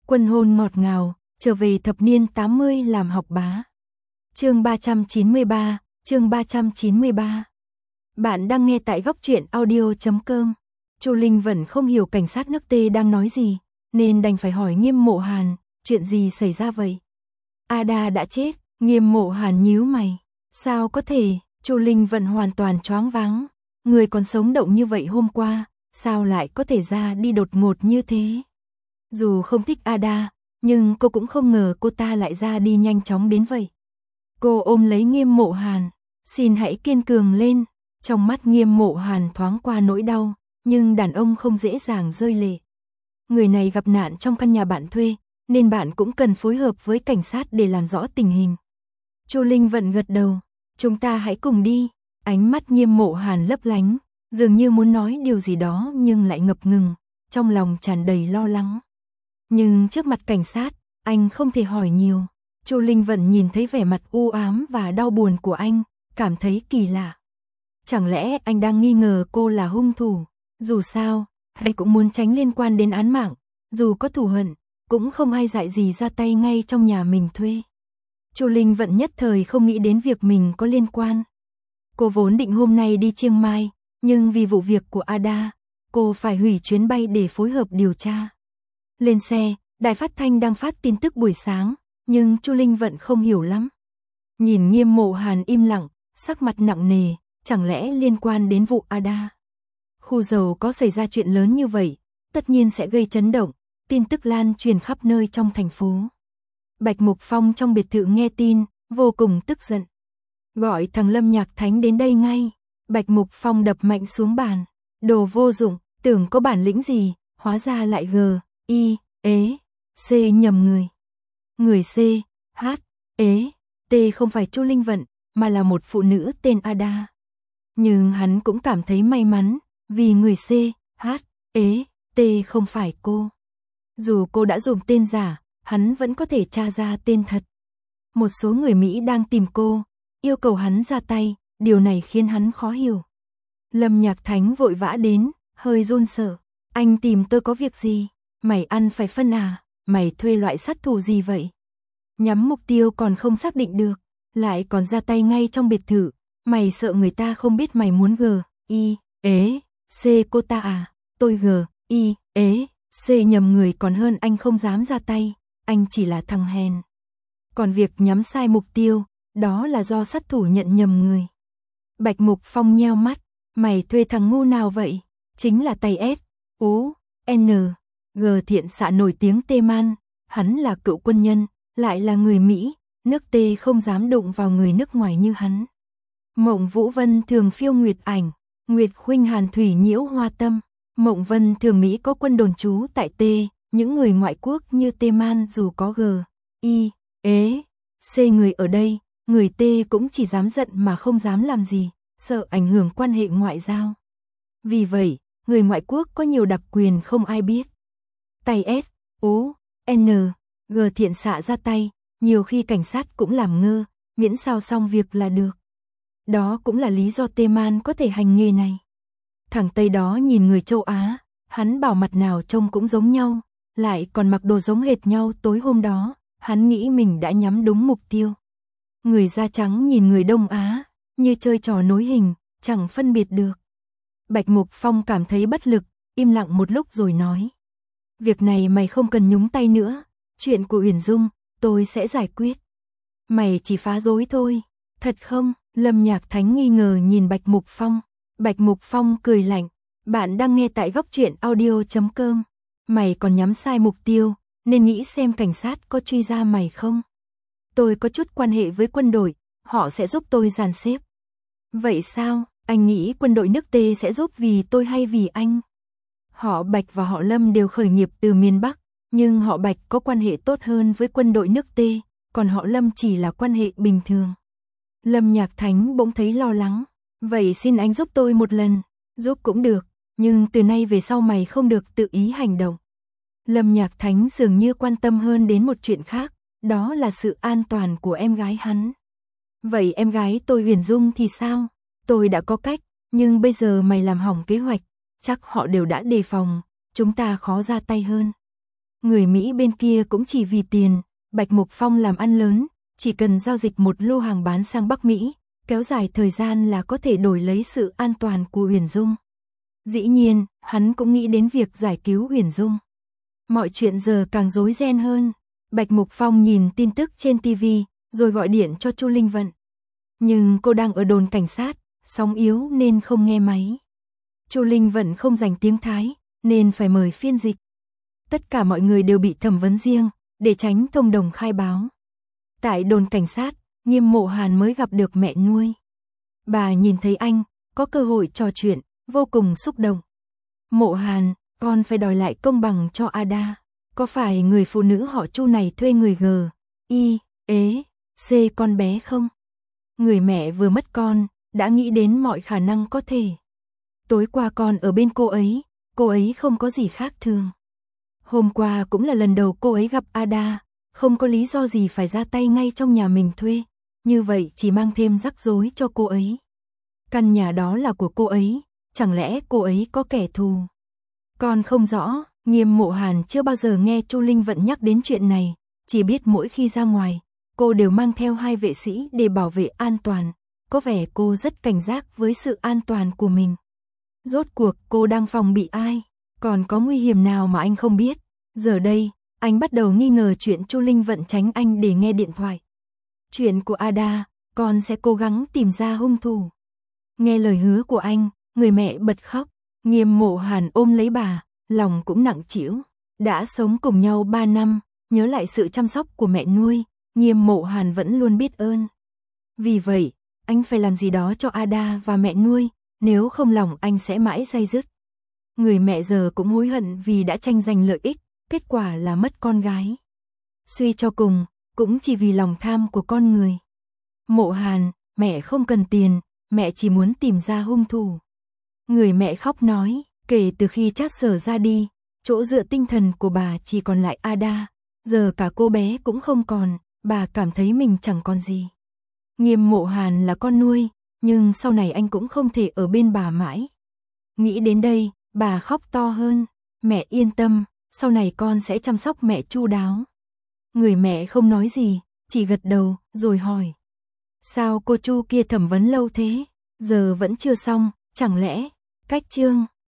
Quân hôn ngọt ngào, trở về thập niên 80 làm học bá. Chương 393, chương 393. Bạn đang nghe tại góc truyện audio.com. Chu Linh vẫn không hiểu cảnh sát nước T đang nói gì, nên đành phải hỏi Nghiêm Mộ Hàn, chuyện gì xảy ra vậy? Ada đã chết. Nghiêm Mộ Hàn nhíu mày. Sao có thể? Chu Linh vẫn hoàn toàn choáng váng. Người còn sống động như vậy hôm qua, sao lại có thể ra đi đột ngột như thế? Dù không thích Ada, nhưng cô cũng không ngờ cô ta lại ra đi nhanh chóng đến vậy. Cô ôm lấy Nghiêm Mộ Hàn, xin hãy kiên cường lên. Trong mắt Nghiêm Mộ Hàn thoáng qua nỗi đau, nhưng đàn ông không dễ dàng rơi lệ. Người này gặp nạn trong căn nhà bạn thuê, nên bạn cũng cần phối hợp với cảnh sát để làm rõ tình hình. Chu Linh vẫn gật đầu, chúng ta hãy cùng đi. Ánh mắt Nghiêm Mộ Hàn lấp lánh, dường như muốn nói điều gì đó nhưng lại ngập ngừng, trong lòng tràn đầy lo lắng. Nhưng trước mặt cảnh sát, anh không thể hỏi nhiều. Chu Linh vẫn nhìn thấy vẻ mặt u ám và đau buồn của anh, cảm thấy kỳ lạ. Chẳng lẽ anh đang nghi ngờ cô là hung thủ? Dù sao, anh cũng muốn tránh liên quan đến án mạng, dù có thù hận, cũng không ai dại gì ra tay ngay trong nhà mình thuê. Chu Linh vẫn nhất thời không nghĩ đến việc mình có liên quan. Cô vốn định hôm nay đi Chiang Mai, nhưng vì vụ việc của Ada, cô phải hủy chuyến bay để phối hợp điều tra. Lên xe, đài phát thanh đang phát tin tức buổi sáng, nhưng Chu Linh vẫn không hiểu lắm. Nhìn Nghiêm Mộ Hàn im lặng, sắc mặt nặng nề, chẳng lẽ liên quan đến vụ Ada? Khu dầu có xảy ra chuyện lớn như vậy, tất nhiên sẽ gây chấn động, tin tức lan truyền khắp nơi trong thành phố. Bạch Mục Phong trong biệt thự nghe tin, vô cùng tức giận. Gọi thằng Lâm Nhạc Thánh đến đây ngay. Bạch Mục Phong đập mạnh xuống bàn. Đồ vô dụng, tưởng có bản lĩnh gì, hóa ra lại C nhầm người. Người C, H, T không phải Chu Linh Vận, mà là một phụ nữ tên Ada. Nhưng hắn cũng cảm thấy may mắn, vì người C, H, T không phải cô. Dù cô đã dùng tên giả, hắn vẫn có thể tra ra tên thật. Một số người Mỹ đang tìm cô, yêu cầu hắn ra tay, điều này khiến hắn khó hiểu. Lâm Nhạc Thánh vội vã đến, hơi run sợ. Anh tìm tôi có việc gì? Mày ăn phải phân à? Mày thuê loại sát thủ gì vậy? Nhắm mục tiêu còn không xác định được, lại còn ra tay ngay trong biệt thự. Mày sợ người ta không biết mày muốn C cô ta à? Tôi C nhầm người còn hơn anh không dám ra tay, anh chỉ là thằng hèn. Còn việc nhắm sai mục tiêu, đó là do sát thủ nhận nhầm người. Bạch Mục Phong nheo mắt, mày thuê thằng ngu nào vậy? Chính là tay S, U, N, G thiện xạ nổi tiếng T-Man, hắn là cựu quân nhân, lại là người Mỹ, nước T không dám đụng vào người nước ngoài như hắn. Mộng Vũ Vân thường phiêu nguyệt ảnh, Nguyệt Khuynh Hàn thủy nhiễu hoa tâm. Mộng Vân thường Mỹ có quân đồn trú tại T, những người ngoại quốc như T-Man dù có G, C người ở đây, người T cũng chỉ dám giận mà không dám làm gì, sợ ảnh hưởng quan hệ ngoại giao. Vì vậy, người ngoại quốc có nhiều đặc quyền không ai biết. Tay S, U, N, G thiện xạ ra tay, nhiều khi cảnh sát cũng làm ngơ, miễn sao xong việc là được. Đó cũng là lý do T-Man có thể hành nghề này. Thằng Tây đó nhìn người châu Á, hắn bảo mặt nào trông cũng giống nhau, lại còn mặc đồ giống hệt nhau tối hôm đó, hắn nghĩ mình đã nhắm đúng mục tiêu. Người da trắng nhìn người Đông Á, như chơi trò nối hình, chẳng phân biệt được. Bạch Mục Phong cảm thấy bất lực, im lặng một lúc rồi nói. Việc này mày không cần nhúng tay nữa, chuyện của Uyển Dung, tôi sẽ giải quyết. Mày chỉ phá rối thôi, thật không? Lâm Nhạc Thánh nghi ngờ nhìn Bạch Mục Phong. Bạch Mục Phong cười lạnh, bạn đang nghe tại góc truyện audio.com. Mày còn nhắm sai mục tiêu, nên nghĩ xem cảnh sát có truy ra mày không? Tôi có chút quan hệ với quân đội, họ sẽ giúp tôi dàn xếp. Vậy sao, anh nghĩ quân đội nước T sẽ giúp vì tôi hay vì anh? Họ Bạch và họ Lâm đều khởi nghiệp từ miền Bắc, nhưng họ Bạch có quan hệ tốt hơn với quân đội nước T, còn họ Lâm chỉ là quan hệ bình thường. Lâm Nhạc Thánh bỗng thấy lo lắng. Vậy xin anh giúp tôi một lần. Giúp cũng được, nhưng từ nay về sau mày không được tự ý hành động. Lâm Nhạc Thánh dường như quan tâm hơn đến một chuyện khác, đó là sự an toàn của em gái hắn. Vậy em gái tôi Uyển Dung thì sao? Tôi đã có cách, nhưng bây giờ mày làm hỏng kế hoạch, chắc họ đều đã đề phòng, chúng ta khó ra tay hơn. Người Mỹ bên kia cũng chỉ vì tiền, Bạch Mục Phong làm ăn lớn, chỉ cần giao dịch một lô hàng bán sang Bắc Mỹ, kéo dài thời gian là có thể đổi lấy sự an toàn của Huyền Dung. Dĩ nhiên, hắn cũng nghĩ đến việc giải cứu Huyền Dung. Mọi chuyện giờ càng rối ren hơn. Bạch Mục Phong nhìn tin tức trên TV, rồi gọi điện cho Chu Linh Vận. Nhưng cô đang ở đồn cảnh sát, sóng yếu nên không nghe máy. Chu Linh Vận không dành tiếng Thái, nên phải mời phiên dịch. Tất cả mọi người đều bị thẩm vấn riêng, để tránh thông đồng khai báo. Tại đồn cảnh sát, Nghiêm Mộ Hàn mới gặp được mẹ nuôi. Bà nhìn thấy anh, có cơ hội trò chuyện, vô cùng xúc động. Mộ Hàn, con phải đòi lại công bằng cho Ada. Có phải người phụ nữ họ Chu này thuê người G, I, ế, C con bé không? Người mẹ vừa mất con, đã nghĩ đến mọi khả năng có thể. Tối qua con ở bên cô ấy không có gì khác thường. Hôm qua cũng là lần đầu cô ấy gặp Ada, không có lý do gì phải ra tay ngay trong nhà mình thuê, như vậy chỉ mang thêm rắc rối cho cô ấy. Căn nhà đó là của cô ấy, chẳng lẽ cô ấy có kẻ thù? Con không rõ, Nghiêm Mộ Hàn chưa bao giờ nghe Chu Linh Vận nhắc đến chuyện này, chỉ biết mỗi khi ra ngoài, cô đều mang theo 2 vệ sĩ để bảo vệ an toàn, có vẻ cô rất cảnh giác với sự an toàn của mình. Rốt cuộc cô đang phòng bị ai? Còn có nguy hiểm nào mà anh không biết? Giờ đây, anh bắt đầu nghi ngờ chuyện Chu Linh Vận tránh anh để nghe điện thoại. Chuyện của Ada, con sẽ cố gắng tìm ra hung thủ. Nghe lời hứa của anh, người mẹ bật khóc. Nghiêm Mộ Hàn ôm lấy bà, lòng cũng nặng trĩu. Đã sống cùng nhau 3 năm, nhớ lại sự chăm sóc của mẹ nuôi, Nghiêm Mộ Hàn vẫn luôn biết ơn. Vì vậy, anh phải làm gì đó cho Ada và mẹ nuôi, nếu không lòng anh sẽ mãi day dứt. Người mẹ giờ cũng hối hận vì đã tranh giành lợi ích, kết quả là mất con gái. Suy cho cùng, cũng chỉ vì lòng tham của con người. Mộ Hàn, mẹ không cần tiền, mẹ chỉ muốn tìm ra hung thủ. Người mẹ khóc nói, kể từ khi Trác Sở ra đi, chỗ dựa tinh thần của bà chỉ còn lại Ada, giờ cả cô bé cũng không còn, bà cảm thấy mình chẳng còn gì. Nghiêm Mộ Hàn là con nuôi, nhưng sau này anh cũng không thể ở bên bà mãi. Nghĩ đến đây, bà khóc to hơn, mẹ yên tâm, sau này con sẽ chăm sóc mẹ chu đáo. Người mẹ không nói gì, chỉ gật đầu, rồi hỏi. Sao cô Chu kia thẩm vấn lâu thế, giờ vẫn chưa xong, chẳng lẽ, cách chương